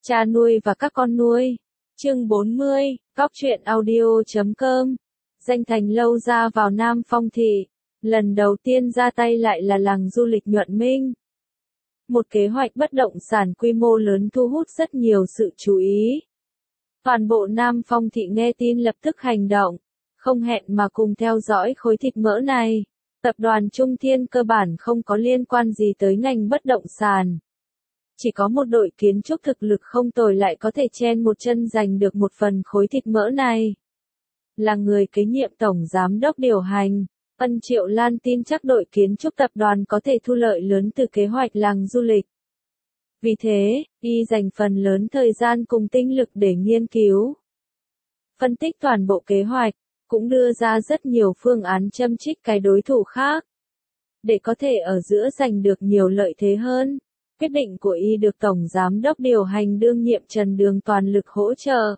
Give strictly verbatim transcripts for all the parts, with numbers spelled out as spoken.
Cha nuôi và các con nuôi. Chương bốn mươi, Góc truyện audio chấm com. Danh thành Lâu Gia vào Nam Phong Thị. Lần đầu tiên ra tay lại là làng du lịch Nhuận Minh. Một kế hoạch bất động sản quy mô lớn thu hút rất nhiều sự chú ý. Toàn bộ Nam Phong Thị nghe tin lập tức hành động, không hẹn mà cùng theo dõi khối thịt mỡ này. Tập đoàn Trung Thiên cơ bản không có liên quan gì tới ngành bất động sản. Chỉ có một đội kiến trúc thực lực không tồi lại có thể chen một chân giành được một phần khối thịt mỡ này. Là người kế nhiệm tổng giám đốc điều hành, Ân Triệu Lan tin chắc đội kiến trúc tập đoàn có thể thu lợi lớn từ kế hoạch làng du lịch. Vì thế, y dành phần lớn thời gian cùng tinh lực để nghiên cứu, phân tích toàn bộ kế hoạch, cũng đưa ra rất nhiều phương án châm chích cái đối thủ khác, để có thể ở giữa giành được nhiều lợi thế hơn. Quyết định của y được Tổng Giám đốc điều hành đương nhiệm Trần Đường toàn lực hỗ trợ.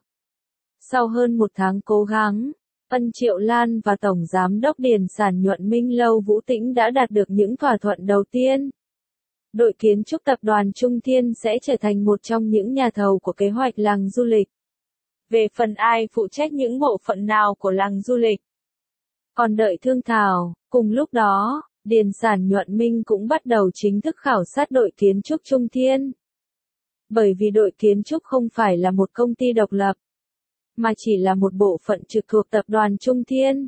Sau hơn một tháng cố gắng, Ân Triệu Lan và Tổng Giám đốc Điền sản Nhuận Minh Lâu Vũ Tĩnh đã đạt được những thỏa thuận đầu tiên. Đội kiến trúc tập đoàn Trung Thiên sẽ trở thành một trong những nhà thầu của kế hoạch làng du lịch. Về phần ai phụ trách những bộ phận nào của làng du lịch, còn đợi thương thảo. Cùng lúc đó, Điền sản Nhuận Minh cũng bắt đầu chính thức khảo sát đội kiến trúc Trung Thiên. Bởi vì đội kiến trúc không phải là một công ty độc lập, mà chỉ là một bộ phận trực thuộc tập đoàn Trung Thiên.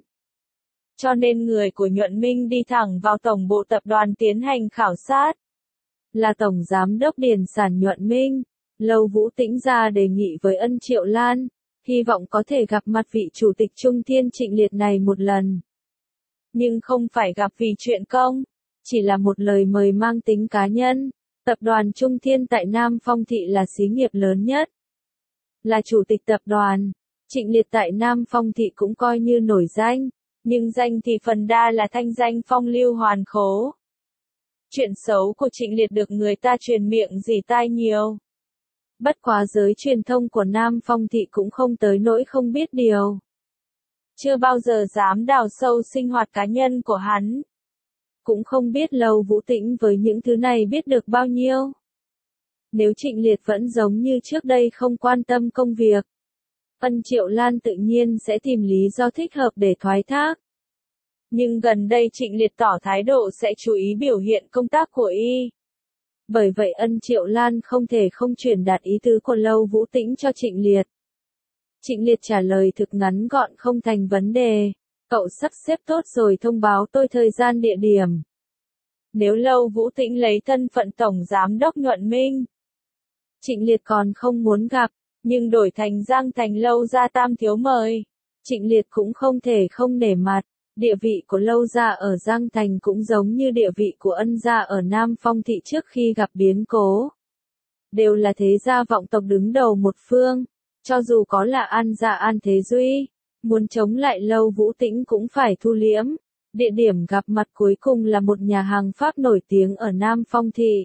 Cho nên người của Nhuận Minh đi thẳng vào tổng bộ tập đoàn tiến hành khảo sát. Là Tổng Giám đốc Điền sản Nhuận Minh, Lâu Vũ Tĩnh ra đề nghị với Ân Triệu Lan, hy vọng có thể gặp mặt vị chủ tịch Trung Thiên Trịnh Liệt này một lần. Nhưng không phải gặp vì chuyện công, chỉ là một lời mời mang tính cá nhân. Tập đoàn Trung Thiên tại Nam Phong Thị là xí nghiệp lớn nhất. Là chủ tịch tập đoàn, Trịnh Liệt tại Nam Phong Thị cũng coi như nổi danh, nhưng danh thì phần đa là thanh danh phong lưu hoàn khố. Chuyện xấu của Trịnh Liệt được người ta truyền miệng dỉ tai nhiều. Bất quá giới truyền thông của Nam Phong Thị cũng không tới nỗi không biết điều. Chưa bao giờ dám đào sâu sinh hoạt cá nhân của hắn. Cũng không biết Lâu Vũ Tĩnh với những thứ này biết được bao nhiêu. Nếu Trịnh Liệt vẫn giống như trước đây không quan tâm công việc, Ân Triệu Lan tự nhiên sẽ tìm lý do thích hợp để thoái thác. Nhưng gần đây Trịnh Liệt tỏ thái độ sẽ chú ý biểu hiện công tác của y. Bởi vậy Ân Triệu Lan không thể không truyền đạt ý tứ của Lâu Vũ Tĩnh cho Trịnh Liệt. Trịnh Liệt trả lời thực ngắn gọn không thành vấn đề. Cậu sắp xếp tốt rồi thông báo tôi thời gian địa điểm. Nếu Lâu Vũ Tĩnh lấy thân phận Tổng Giám đốc Nhuận Minh, Trịnh Liệt còn không muốn gặp, nhưng đổi thành Giang Thành Lâu Gia tam thiếu mời, Trịnh Liệt cũng không thể không nể mặt. Địa vị của Lâu Gia ở Giang Thành cũng giống như địa vị của Ân Gia ở Nam Phong Thị trước khi gặp biến cố. Đều là thế gia vọng tộc đứng đầu một phương, cho dù có là An Gia An Thế Duy, muốn chống lại Lâu Vũ Tĩnh cũng phải thu liễm. Địa điểm gặp mặt cuối cùng là một nhà hàng Pháp nổi tiếng ở Nam Phong Thị.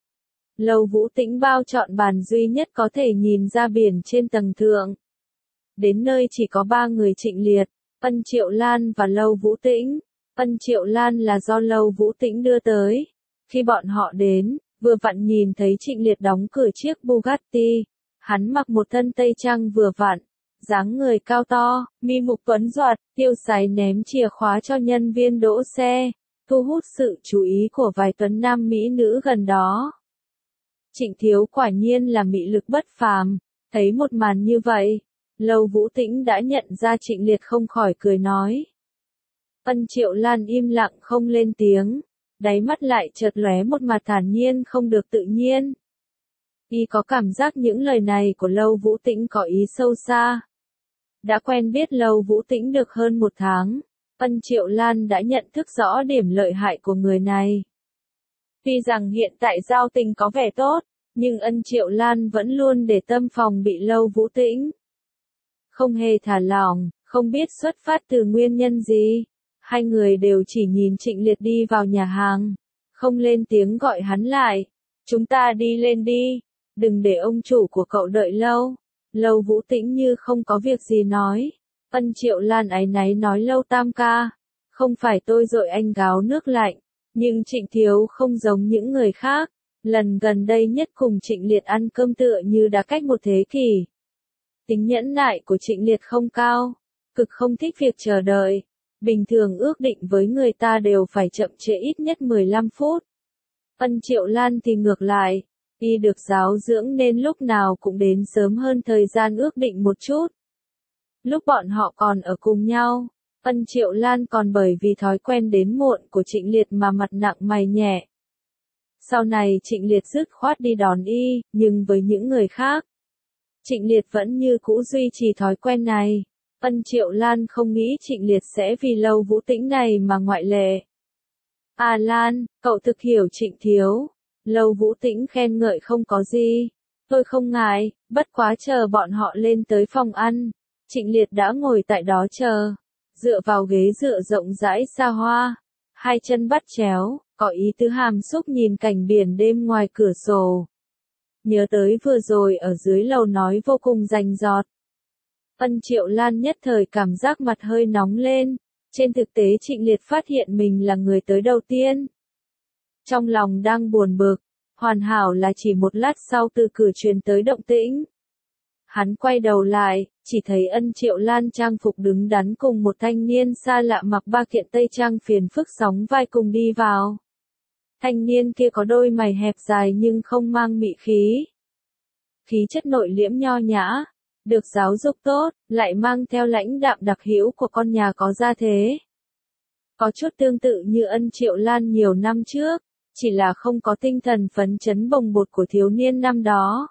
Lâu Vũ Tĩnh bao chọn bàn duy nhất có thể nhìn ra biển trên tầng thượng. Đến nơi chỉ có ba người Trịnh Liệt, Ân Triệu Lan và Lâu Vũ Tĩnh. Ân Triệu Lan là do Lâu Vũ Tĩnh đưa tới. Khi bọn họ đến, vừa vặn nhìn thấy Trịnh Liệt đóng cửa chiếc Bugatti. Hắn mặc một thân tây trang vừa vặn, dáng người cao to, mi mục tuấn doạt, tiêu sái ném chìa khóa cho nhân viên đỗ xe, thu hút sự chú ý của vài tuấn nam mỹ nữ gần đó. Trịnh thiếu quả nhiên là mị lực bất phàm. Thấy một màn như vậy, Lâu Vũ Tĩnh đã nhận ra Trịnh Liệt không khỏi cười nói. Ân Triệu Lan im lặng không lên tiếng, đáy mắt lại chợt lóe một mặt thản nhiên không được tự nhiên. Y có cảm giác những lời này của Lâu Vũ Tĩnh có ý sâu xa. Đã quen biết Lâu Vũ Tĩnh được hơn một tháng, Ân Triệu Lan đã nhận thức rõ điểm lợi hại của người này. Tuy rằng hiện tại giao tình có vẻ tốt, nhưng Ân Triệu Lan vẫn luôn để tâm phòng bị Lâu Vũ Tĩnh. Không hề thả lỏng, không biết xuất phát từ nguyên nhân gì. Hai người đều chỉ nhìn Trịnh Liệt đi vào nhà hàng, không lên tiếng gọi hắn lại. Chúng ta đi lên đi, đừng để ông chủ của cậu đợi lâu. Lâu Vũ Tĩnh như không có việc gì nói. Ân Triệu Lan áy náy nói Lâu tam ca, không phải tôi dội anh gáo nước lạnh, nhưng Trịnh thiếu không giống những người khác. Lần gần đây nhất cùng Trịnh Liệt ăn cơm tựa như đã cách một thế kỷ. Tính nhẫn nại của Trịnh Liệt không cao, cực không thích việc chờ đợi. Bình thường ước định với người ta đều phải chậm trễ ít nhất mười lăm phút. Ân Triệu Lan thì ngược lại, y được giáo dưỡng nên lúc nào cũng đến sớm hơn thời gian ước định một chút. Lúc bọn họ còn ở cùng nhau, Ân Triệu Lan còn bởi vì thói quen đến muộn của Trịnh Liệt mà mặt nặng mày nhẹ. Sau này Trịnh Liệt dứt khoát đi đón y, nhưng với những người khác, Trịnh Liệt vẫn như cũ duy trì thói quen này. Ân Triệu Lan không nghĩ Trịnh Liệt sẽ vì Lâu Vũ Tĩnh này mà ngoại lệ. À Lan, cậu thực hiểu Trịnh thiếu. Lâu Vũ Tĩnh khen ngợi không có gì. Tôi không ngại, bất quá chờ bọn họ lên tới phòng ăn. Trịnh Liệt đã ngồi tại đó chờ, dựa vào ghế dựa rộng rãi xa hoa, hai chân bắt chéo, có ý tứ hàm xúc nhìn cảnh biển đêm ngoài cửa sổ. Nhớ tới vừa rồi ở dưới lầu nói vô cùng rành rọt. Ân Triệu Lan nhất thời cảm giác mặt hơi nóng lên, trên thực tế Trịnh Liệt phát hiện mình là người tới đầu tiên. Trong lòng đang buồn bực, hoàn hảo là chỉ một lát sau từ cửa truyền tới động tĩnh. Hắn quay đầu lại, chỉ thấy Ân Triệu Lan trang phục đứng đắn cùng một thanh niên xa lạ mặc ba kiện tây trang phiền phức sóng vai cùng đi vào. Thanh niên kia có đôi mày hẹp dài nhưng không mang mị khí. Khí chất nội liễm nho nhã, được giáo dục tốt, lại mang theo lãnh đạm đặc hữu của con nhà có gia thế. Có chút tương tự như Ân Triệu Lan nhiều năm trước, chỉ là không có tinh thần phấn chấn bồng bột của thiếu niên năm đó.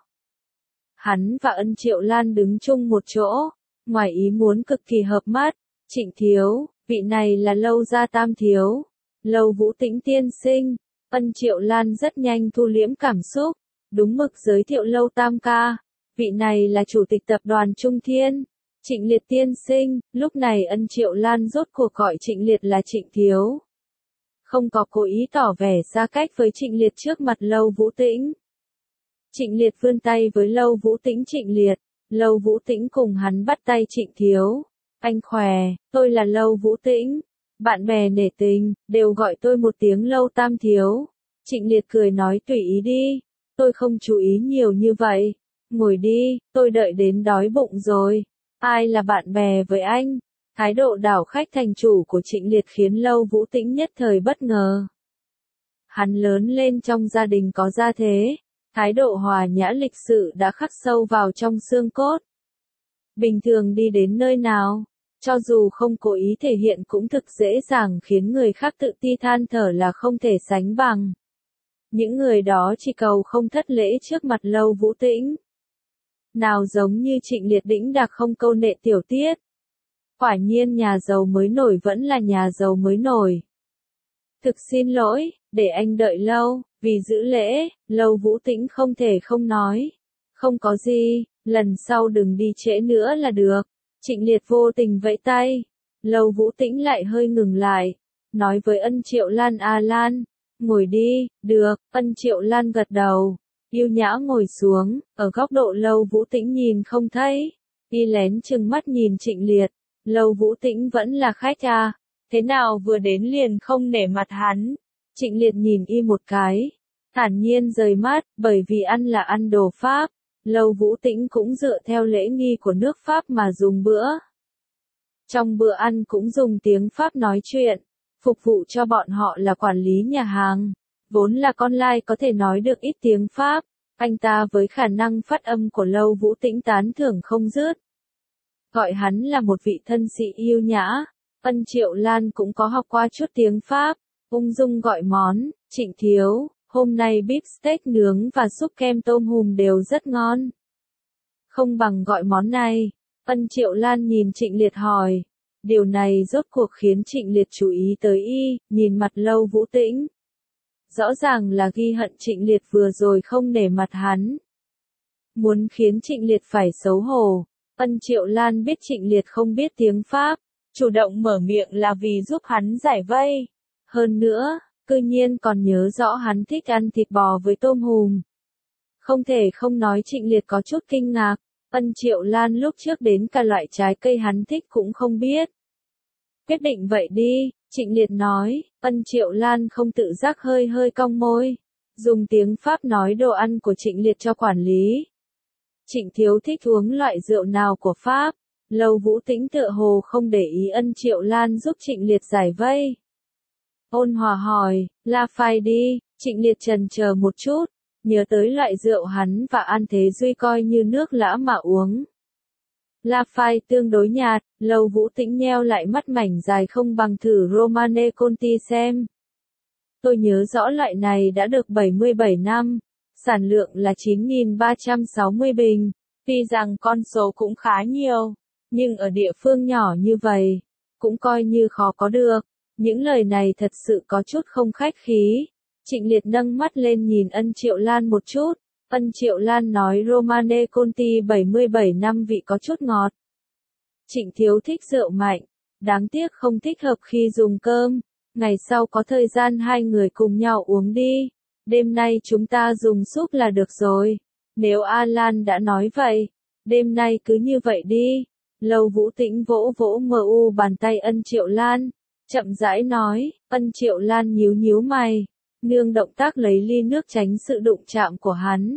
Hắn và Ân Triệu Lan đứng chung một chỗ, ngoài ý muốn cực kỳ hợp mắt. Trịnh thiếu, vị này là Lâu gia tam thiếu, Lâu Vũ Tĩnh tiên sinh. Ân Triệu Lan rất nhanh thu liễm cảm xúc, đúng mực giới thiệu Lâu tam ca. Vị này là chủ tịch tập đoàn Trung Thiên, Trịnh Liệt tiên sinh. Lúc này Ân Triệu Lan rốt cuộc gọi Trịnh Liệt là Trịnh thiếu. Không có cố ý tỏ vẻ xa cách với Trịnh Liệt trước mặt Lâu Vũ Tĩnh. Trịnh Liệt vươn tay với Lâu Vũ Tĩnh. Trịnh Liệt, Lâu Vũ Tĩnh cùng hắn bắt tay. Trịnh thiếu, anh khỏe, tôi là Lâu Vũ Tĩnh. Bạn bè nể tình, đều gọi tôi một tiếng Lâu tam thiếu. Trịnh Liệt cười nói tùy ý đi, tôi không chú ý nhiều như vậy. Ngồi đi, tôi đợi đến đói bụng rồi. Ai là bạn bè với anh? Thái độ đảo khách thành chủ của Trịnh Liệt khiến Lâu Vũ Tĩnh nhất thời bất ngờ. Hắn lớn lên trong gia đình có gia thế, thái độ hòa nhã lịch sự đã khắc sâu vào trong xương cốt. Bình thường đi đến nơi nào, cho dù không cố ý thể hiện cũng thực dễ dàng khiến người khác tự ti than thở là không thể sánh bằng. Những người đó chỉ cầu không thất lễ trước mặt Lâu Vũ Tĩnh. Nào giống như Trịnh Liệt đĩnh đạc không câu nệ tiểu tiết. Quả nhiên nhà giàu mới nổi vẫn là nhà giàu mới nổi. Thực xin lỗi, để anh đợi lâu, vì giữ lễ, Lâu Vũ Tĩnh không thể không nói. Không có gì, lần sau đừng đi trễ nữa là được. Trịnh Liệt vô tình vẫy tay. Lâu Vũ Tĩnh lại hơi ngừng lại, nói với Ân Triệu Lan à Lan, ngồi đi. Được. Ân Triệu Lan gật đầu, yêu nhã ngồi xuống, ở góc độ Lâu Vũ Tĩnh nhìn không thấy. Y lén chừng mắt nhìn Trịnh Liệt. Lâu Vũ Tĩnh vẫn là khách à, thế nào vừa đến liền không nể mặt hắn. Trịnh Liệt nhìn y một cái, thản nhiên rời mắt, bởi vì ăn là ăn đồ Pháp. Lâu Vũ Tĩnh cũng dựa theo lễ nghi của nước Pháp mà dùng bữa. Trong bữa ăn cũng dùng tiếng Pháp nói chuyện, phục vụ cho bọn họ là quản lý nhà hàng. Vốn là con lai có thể nói được ít tiếng Pháp, anh ta với khả năng phát âm của Lâu Vũ Tĩnh tán thưởng không dứt. Gọi hắn là một vị thân sĩ yêu nhã. Ân Triệu Lan cũng có học qua chút tiếng Pháp, ung dung gọi món. Trịnh thiếu, hôm nay beef steak nướng và súp kem tôm hùm đều rất ngon. Không bằng gọi món này. Ân Triệu Lan nhìn Trịnh Liệt hỏi. Điều này rốt cuộc khiến Trịnh Liệt chú ý tới y, nhìn mặt Lâu Vũ Tĩnh. Rõ ràng là ghi hận Trịnh Liệt vừa rồi không nể mặt hắn. Muốn khiến Trịnh Liệt phải xấu hổ. Ân Triệu Lan biết Trịnh Liệt không biết tiếng Pháp, chủ động mở miệng là vì giúp hắn giải vây. Hơn nữa, cư nhiên còn nhớ rõ hắn thích ăn thịt bò với tôm hùm. Không thể không nói Trịnh Liệt có chút kinh ngạc. Ân Triệu Lan lúc trước đến cả loại trái cây hắn thích cũng không biết. Quyết định vậy đi, Trịnh Liệt nói. Ân Triệu Lan không tự giác hơi hơi cong môi. dùng tiếng Pháp nói đồ ăn của Trịnh Liệt cho quản lý. Trịnh Thiếu thích uống loại rượu nào của Pháp? Lâu Vũ Tĩnh tựa hồ không để ý Ân Triệu Lan giúp Trịnh Liệt giải vây. Ôn hòa hỏi, La Phai đi, Trịnh Liệt chần chờ một chút, nhớ tới loại rượu hắn và An Thế Duy coi như nước lã mà uống. La Phai tương đối nhạt, Lâu Vũ Tĩnh nheo lại mắt mảnh dài không bằng thử Romane Conti xem. Tôi nhớ rõ loại này đã được bảy mươi bảy năm, sản lượng là chín nghìn ba trăm sáu mươi bình, tuy rằng con số cũng khá nhiều, nhưng ở địa phương nhỏ như vậy, cũng coi như khó có được. Những lời này thật sự có chút không khách khí. Trịnh Liệt nâng mắt lên nhìn Ân Triệu Lan một chút. Ân Triệu Lan nói Romane Conti bảy mươi bảy năm vị có chút ngọt. Trịnh Thiếu thích rượu mạnh, đáng tiếc không thích hợp khi dùng cơm. Ngày sau có thời gian hai người cùng nhau uống đi. Đêm nay chúng ta dùng súp là được rồi. Nếu Alan đã nói vậy, đêm nay cứ như vậy đi. Lâu Vũ Tĩnh vỗ vỗ mờ u bàn tay Ân Triệu Lan, chậm rãi nói. Ân Triệu Lan nhíu nhíu mày, nương động tác lấy ly nước tránh sự đụng chạm của hắn.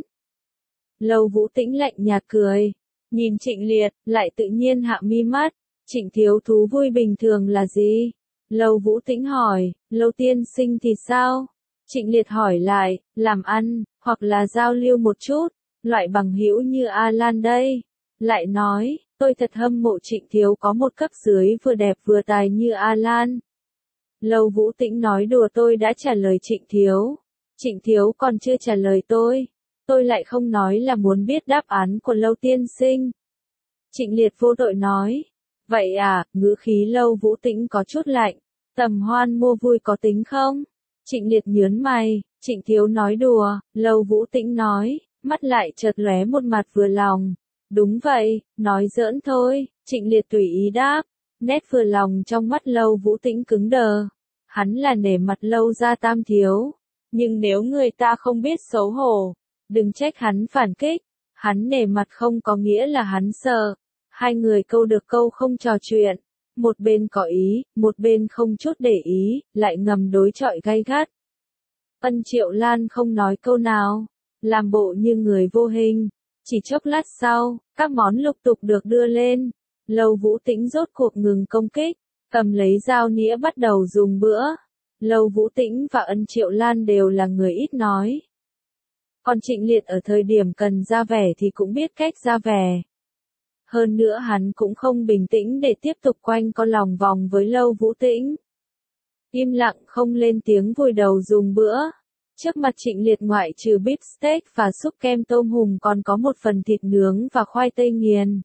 Lâu Vũ Tĩnh lạnh nhạt cười, nhìn Trịnh Liệt, lại tự nhiên hạ mi mắt. Trịnh thiếu thú vui bình thường là gì? Lâu Vũ Tĩnh hỏi. Lâu tiên sinh thì sao? Trịnh Liệt hỏi lại. Làm ăn, hoặc là giao lưu một chút, loại bằng hữu như Alan đây. Lại nói, tôi thật hâm mộ Trịnh thiếu có một cấp dưới vừa đẹp vừa tài như Alan. Lâu Vũ Tĩnh nói đùa, tôi đã trả lời Trịnh thiếu. Trịnh thiếu còn chưa trả lời tôi. Tôi lại không nói là muốn biết đáp án của Lâu tiên sinh. Trịnh Liệt vô tội nói. Vậy à, ngữ khí Lâu Vũ Tĩnh có chút lạnh. Tầm hoan mua vui có tính không? Trịnh Liệt nhớn mày. Trịnh thiếu nói đùa. Lâu Vũ Tĩnh nói, mắt lại chợt lóe một mặt vừa lòng. Đúng vậy, nói giỡn thôi. Trịnh Liệt tùy ý đáp. Nét vừa lòng trong mắt Lâu Vũ Tĩnh cứng đờ. Hắn là nể mặt Lâu gia tam thiếu. Nhưng nếu người ta không biết xấu hổ, đừng trách hắn phản kích. Hắn nể mặt không có nghĩa là hắn sợ. Hai người câu được câu không trò chuyện. Một bên có ý, một bên không chút để ý, lại ngầm đối chọi gay gắt. Ân Triệu Lan không nói câu nào, làm bộ như người vô hình. Chỉ chốc lát sau, các món lục tục được đưa lên. Lâu Vũ Tĩnh rốt cuộc ngừng công kích, cầm lấy dao nĩa bắt đầu dùng bữa. Lâu Vũ Tĩnh và Ân Triệu Lan đều là người ít nói. Còn Trịnh Liệt ở thời điểm cần ra vẻ thì cũng biết cách ra vẻ. Hơn nữa hắn cũng không bình tĩnh để tiếp tục quanh co lòng vòng với Lâu Vũ Tĩnh. Im lặng không lên tiếng vùi đầu dùng bữa. Trước mặt Trịnh Liệt ngoại trừ beef steak và súp kem tôm hùm còn có một phần thịt nướng và khoai tây nghiền.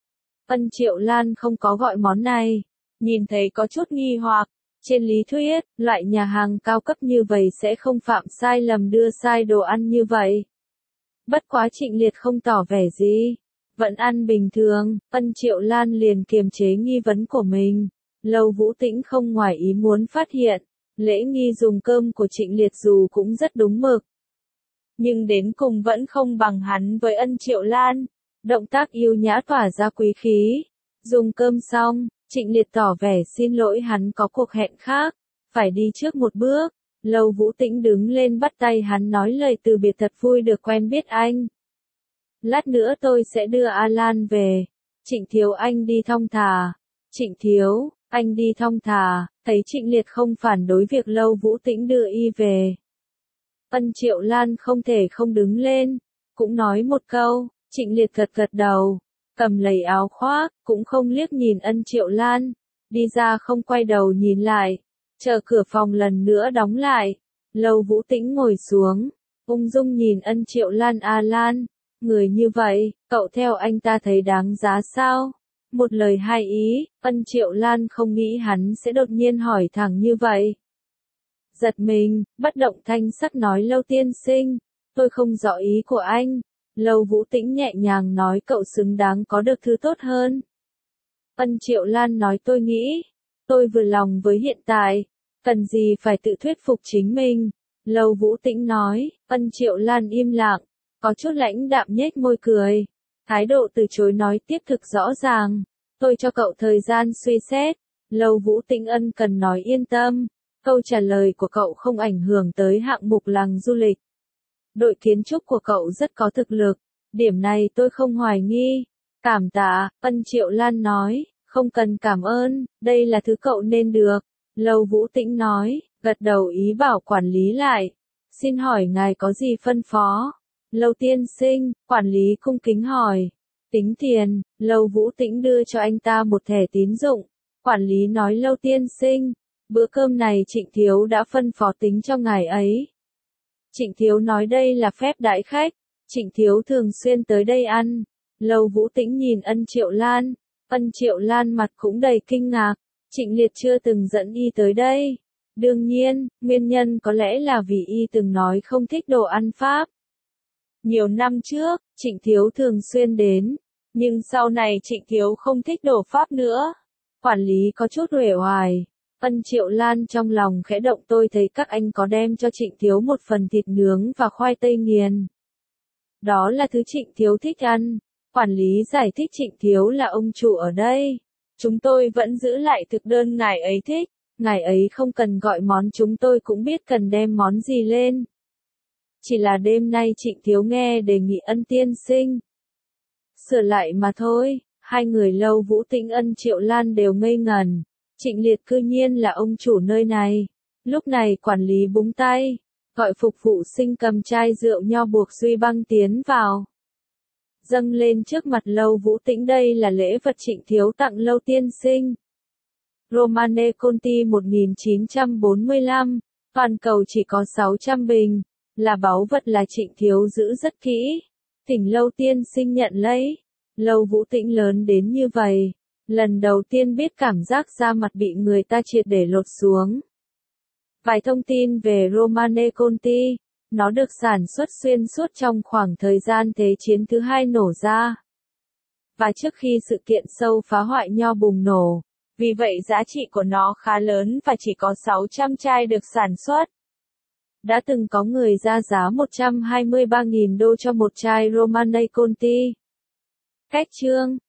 Ân Triệu Lan không có gọi món này, nhìn thấy có chút nghi hoặc. Trên lý thuyết, loại nhà hàng cao cấp như vậy sẽ không phạm sai lầm đưa sai đồ ăn như vậy. Bất quá Trịnh Liệt không tỏ vẻ gì, vẫn ăn bình thường. Ân Triệu Lan liền kiềm chế nghi vấn của mình. Lâu Vũ Tĩnh không ngoài ý muốn phát hiện, lễ nghi dùng cơm của Trịnh Liệt dù cũng rất đúng mực, nhưng đến cùng vẫn không bằng hắn với Ân Triệu Lan. Động tác yêu nhã tỏa ra quý khí. Dùng cơm xong, Trịnh Liệt tỏ vẻ xin lỗi hắn có cuộc hẹn khác, phải đi trước một bước. Lâu Vũ Tĩnh đứng lên bắt tay hắn nói lời từ biệt thật vui được quen biết anh. Lát nữa tôi sẽ đưa Alan về. Trịnh thiếu anh đi thong thả. Trịnh thiếu, anh đi thong thả. Thấy Trịnh Liệt không phản đối việc Lâu Vũ Tĩnh đưa y về. Ân Triệu Lan không thể không đứng lên, cũng nói một câu. Trịnh Liệt gật gật đầu, cầm lấy áo khoác, cũng không liếc nhìn Ân Triệu Lan, đi ra không quay đầu nhìn lại, chờ cửa phòng lần nữa đóng lại. Lâu Vũ Tĩnh ngồi xuống, ung dung nhìn Ân Triệu Lan. Alan, người như vậy, cậu theo anh ta thấy đáng giá sao? Một lời hai ý. Ân Triệu Lan không nghĩ hắn sẽ đột nhiên hỏi thẳng như vậy. Giật mình, bất động thanh sắc nói Lâu tiên sinh, tôi không rõ ý của anh. Lâu Vũ Tĩnh nhẹ nhàng nói cậu xứng đáng có được thứ tốt hơn. Ân Triệu Lan nói tôi nghĩ, tôi vừa lòng với hiện tại, cần gì phải tự thuyết phục chính mình. Lâu Vũ Tĩnh nói. Ân Triệu Lan im lặng, có chút lãnh đạm nhếch môi cười. Thái độ từ chối nói tiếp thực rõ ràng, tôi cho cậu thời gian suy xét. Lâu Vũ Tĩnh ân cần nói yên tâm, câu trả lời của cậu không ảnh hưởng tới hạng mục làng du lịch. Đội kiến trúc của cậu rất có thực lực, điểm này tôi không hoài nghi. Cảm tạ, Ân Triệu Lan nói, không cần cảm ơn, đây là thứ cậu nên được. Lâu Vũ Tĩnh nói, gật đầu ý bảo quản lý lại. Xin hỏi ngài có gì phân phó? Lâu tiên sinh, quản lý cung kính hỏi. Tính tiền, Lâu Vũ Tĩnh đưa cho anh ta một thẻ tín dụng. Quản lý nói Lâu tiên sinh, bữa cơm này Trịnh Thiếu đã phân phó tính cho ngài ấy. Trịnh Thiếu nói đây là phép đãi khách, Trịnh Thiếu thường xuyên tới đây ăn. Lâu Vũ Tĩnh nhìn Ân Triệu Lan, Ân Triệu Lan mặt cũng đầy kinh ngạc, Trịnh Liệt chưa từng dẫn y tới đây. Đương nhiên, nguyên nhân có lẽ là vì y từng nói không thích đồ ăn Pháp. Nhiều năm trước, Trịnh Thiếu thường xuyên đến, nhưng sau này Trịnh Thiếu không thích đồ Pháp nữa. Quản lý có chút uể oải. Ân Triệu Lan trong lòng khẽ động, tôi thấy các anh có đem cho Trịnh Thiếu một phần thịt nướng và khoai tây nghiền. Đó là thứ Trịnh Thiếu thích ăn. Quản lý giải thích Trịnh Thiếu là ông chủ ở đây. Chúng tôi vẫn giữ lại thực đơn ngài ấy thích. Ngài ấy không cần gọi món, chúng tôi cũng biết cần đem món gì lên. Chỉ là đêm nay Trịnh Thiếu nghe đề nghị Ân tiên sinh sửa lại mà thôi. Hai người Lâu Vũ Tĩnh Ân Triệu Lan đều ngây ngẩn. Trịnh Liệt cư nhiên là ông chủ nơi này. Lúc này quản lý búng tay, gọi phục vụ sinh cầm chai rượu nho buộc duy băng tiến vào. Dâng lên trước mặt Lâu Vũ Tĩnh, đây là lễ vật Trịnh Thiếu tặng Lâu tiên sinh. Romane Conti một nghìn chín trăm bốn mươi lăm, toàn cầu chỉ có sáu trăm bình, là báu vật, là Trịnh Thiếu giữ rất kỹ. Thỉnh Lâu tiên sinh nhận lấy. Lâu Vũ Tĩnh lớn đến như vậy, lần đầu tiên biết cảm giác da mặt bị người ta triệt để lột xuống. Vài thông tin về Romane Conti, nó được sản xuất xuyên suốt trong khoảng thời gian Thế chiến thứ hai nổ ra. Và trước khi sự kiện sâu phá hoại nho bùng nổ, vì vậy giá trị của nó khá lớn và chỉ có sáu trăm chai được sản xuất. Đã từng có người ra giá một trăm hai mươi ba nghìn đô cho một chai Romane Conti. Cách chương